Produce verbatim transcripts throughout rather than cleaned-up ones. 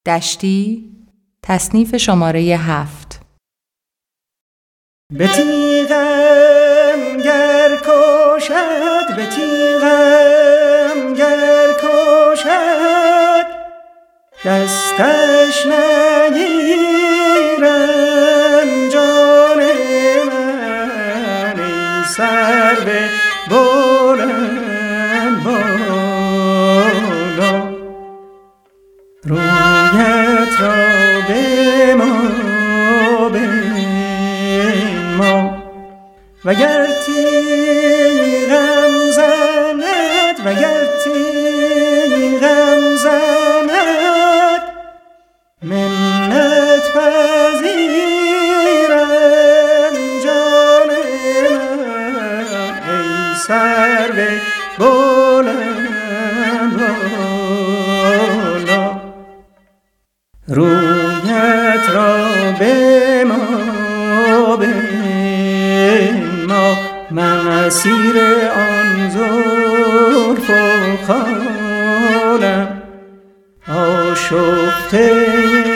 دشتی، تصنیف شماره هفت. به تیغم گر کشد، به تیغم گر کشد، دستش نگیرم جان من. ای سرو بلند بالا، رویت را بما بما، وگر تیغم زند، وگر تیغم زند، منت پذیرم جان من. ای سرو بلند بالا، رویت را بما بما، من اسیر آن زلف و خالم، آشفته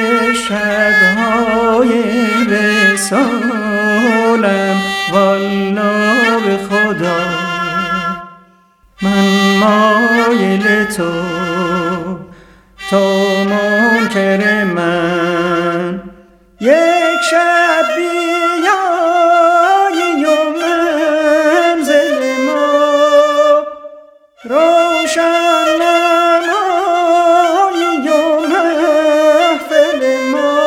شب‌های وصالم. والا به خدا من مایل تو، تو منکر من. یک شب بیایی و منزل ما روشن نمایی و محفل ما.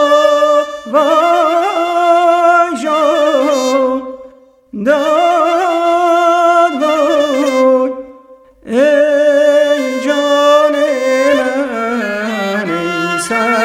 وای جان داد وای، ای جان من، ای سر